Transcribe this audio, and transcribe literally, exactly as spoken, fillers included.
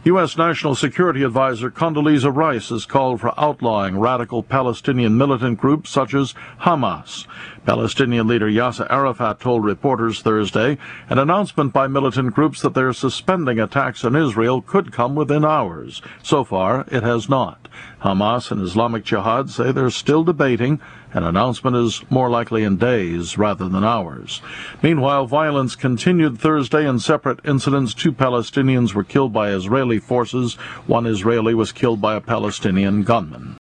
U S. National Security Advisor Condoleezza Rice has called for outlawing radical Palestinian militant groups such as Hamas. Palestinian leader Yasser Arafat told reporters Thursday an announcement by militant groups that they're suspending attacks on Israel could come within hours. So far, it has not. Hamas and Islamic Jihad say they're still debating. An announcement is more likely in days rather than hours. Meanwhile, violence continued Thursday in separate incidents. Two Palestinians were killed by Israeli forces. One Israeli was killed by a Palestinian gunman.